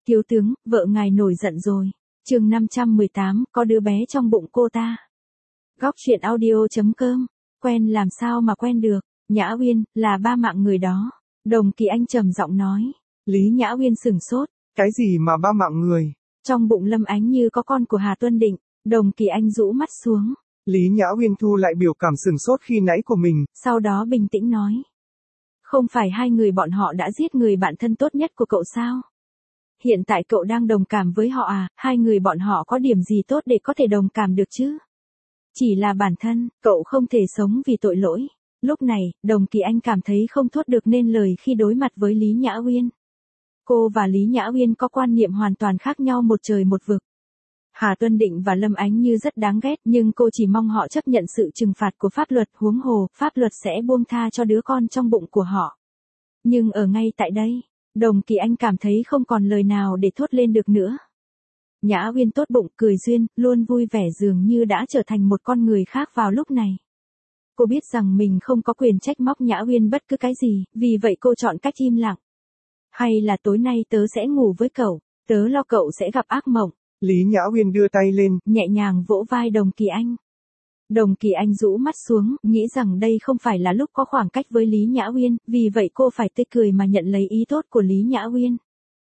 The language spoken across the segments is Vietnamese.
Thiếu tướng, vợ ngài nổi giận rồi. Chương 518, có đứa bé trong bụng cô ta. Góc truyện audio.com. Quen làm sao mà quen được, Nhã Uyên, là ba mạng người đó. Đồng Kỳ Anh trầm giọng nói. Lý Nhã Uyên sửng sốt. Cái gì mà ba mạng người? Trong bụng Lâm Ánh Như có con của Hà Tuân Định. Đồng Kỳ Anh rũ mắt xuống. Lý Nhã Uyên thu lại biểu cảm sửng sốt khi nãy của mình. Sau đó bình tĩnh nói. Không phải hai người bọn họ đã giết người bạn thân tốt nhất của cậu sao? Hiện tại cậu đang đồng cảm với họ à, hai người bọn họ có điểm gì tốt để có thể đồng cảm được chứ? Chỉ là bản thân, cậu không thể sống vì tội lỗi. Lúc này, Đồng Kỳ Anh cảm thấy không thốt được nên lời khi đối mặt với Lý Nhã Uyên. Cô và Lý Nhã Uyên có quan niệm hoàn toàn khác nhau một trời một vực. Hà Tuân Định và Lâm Ánh Như rất đáng ghét nhưng cô chỉ mong họ chấp nhận sự trừng phạt của pháp luật, huống hồ, pháp luật sẽ buông tha cho đứa con trong bụng của họ. Nhưng ở ngay tại đây, Đồng Kỳ Anh cảm thấy không còn lời nào để thốt lên được nữa. Nhã Uyên tốt bụng, cười duyên, luôn vui vẻ dường như đã trở thành một con người khác vào lúc này. Cô biết rằng mình không có quyền trách móc Nhã Uyên bất cứ cái gì, vì vậy cô chọn cách im lặng. Hay là tối nay tớ sẽ ngủ với cậu, tớ lo cậu sẽ gặp ác mộng. Lý Nhã Uyên đưa tay lên, nhẹ nhàng vỗ vai Đồng Kỳ Anh. Đồng Kỳ Anh rũ mắt xuống, nghĩ rằng đây không phải là lúc có khoảng cách với Lý Nhã Uyên, vì vậy cô phải tươi cười mà nhận lấy ý tốt của Lý Nhã Uyên.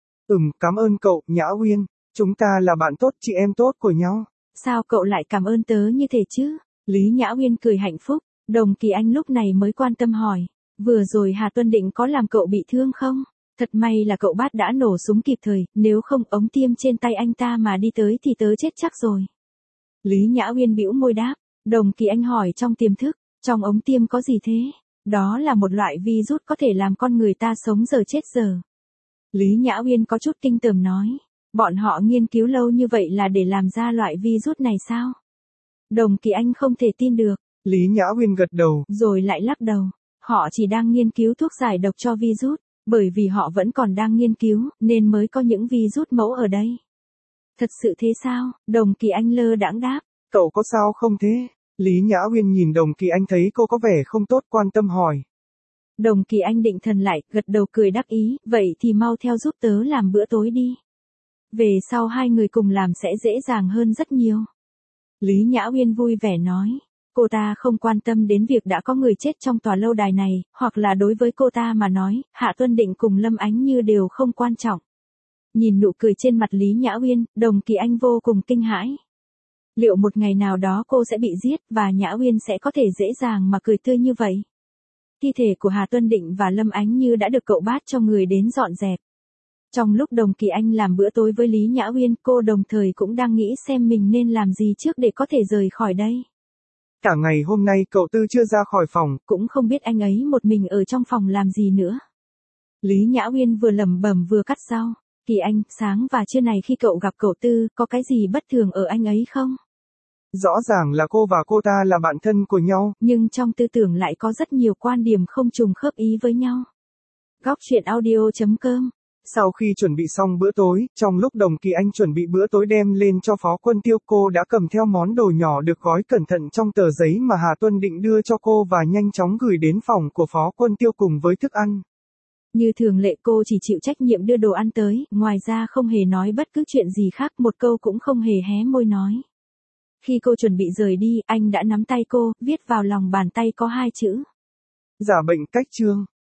Cảm ơn cậu, Nhã Uyên. Chúng ta là bạn tốt, chị em tốt của nhau. Sao cậu lại cảm ơn tớ như thế chứ? Lý Nhã Uyên cười hạnh phúc. Đồng Kỳ Anh lúc này mới quan tâm hỏi. Vừa rồi Hà Tuân Định có làm cậu bị thương không? Thật may là cậu Bát đã nổ súng kịp thời, nếu không ống tiêm trên tay anh ta mà đi tới thì tớ chết chắc rồi. Lý Nhã Uyên bĩu môi đáp. Đồng Kỳ Anh hỏi trong tiềm thức, trong ống tiêm có gì thế? Đó là một loại virus có thể làm con người ta sống giờ chết giờ. Lý Nhã Uyên có chút kinh tởm nói. Bọn họ nghiên cứu lâu như vậy là để làm ra loại virus này sao? Đồng Kỳ Anh không thể tin được. Lý Nhã Uyên gật đầu. Rồi lại lắc đầu. Họ chỉ đang nghiên cứu thuốc giải độc cho virus. Bởi vì họ vẫn còn đang nghiên cứu, nên mới có những virus mẫu ở đây. Thật sự thế sao? Đồng Kỳ Anh lơ đãng đáp. Cậu có sao không thế? Lý Nhã Uyên nhìn Đồng Kỳ Anh thấy cô có vẻ không tốt quan tâm hỏi. Đồng Kỳ Anh định thần lại, gật đầu cười đắc ý, vậy thì mau theo giúp tớ làm bữa tối đi. Về sau hai người cùng làm sẽ dễ dàng hơn rất nhiều. Lý Nhã Uyên vui vẻ nói. Cô ta không quan tâm đến việc đã có người chết trong tòa lâu đài này, hoặc là đối với cô ta mà nói, Hạ Tuân Định cùng Lâm Ánh Như đều không quan trọng. Nhìn nụ cười trên mặt Lý Nhã Uyên, Đồng Kỳ Anh vô cùng kinh hãi. Liệu một ngày nào đó cô sẽ bị giết và Nhã Uyên sẽ có thể dễ dàng mà cười tươi như vậy? Thi thể của Hà Tuân Định và Lâm Ánh Như đã được cậu Bát cho người đến dọn dẹp. Trong lúc Đồng Kỳ Anh làm bữa tối với Lý Nhã Uyên, cô đồng thời cũng đang nghĩ xem mình nên làm gì trước để có thể rời khỏi đây. Cả ngày hôm nay cậu Tư chưa ra khỏi phòng, cũng không biết anh ấy một mình ở trong phòng làm gì nữa. Lý Nhã Uyên vừa lẩm bẩm vừa cắt rau. Kỳ Anh, sáng và trưa này khi cậu gặp cậu Tư, có cái gì bất thường ở anh ấy không? Rõ ràng là cô và cô ta là bạn thân của nhau, nhưng trong tư tưởng lại có rất nhiều quan điểm không trùng khớp ý với nhau. Góc truyện audio.com. Sau khi chuẩn bị xong bữa tối, trong lúc Đồng Kỳ Anh chuẩn bị bữa tối đem lên cho Phó Quân Tiêu, cô đã cầm theo món đồ nhỏ được gói cẩn thận trong tờ giấy mà Hà Tuân Định đưa cho cô và nhanh chóng gửi đến phòng của Phó Quân Tiêu cùng với thức ăn. Như thường lệ cô chỉ chịu trách nhiệm đưa đồ ăn tới, ngoài ra không hề nói bất cứ chuyện gì khác, một câu cũng không hề hé môi nói. Khi cô chuẩn bị rời đi, anh đã nắm tay cô, viết vào lòng bàn tay có 2 chữ. Giả bệnh cách chương.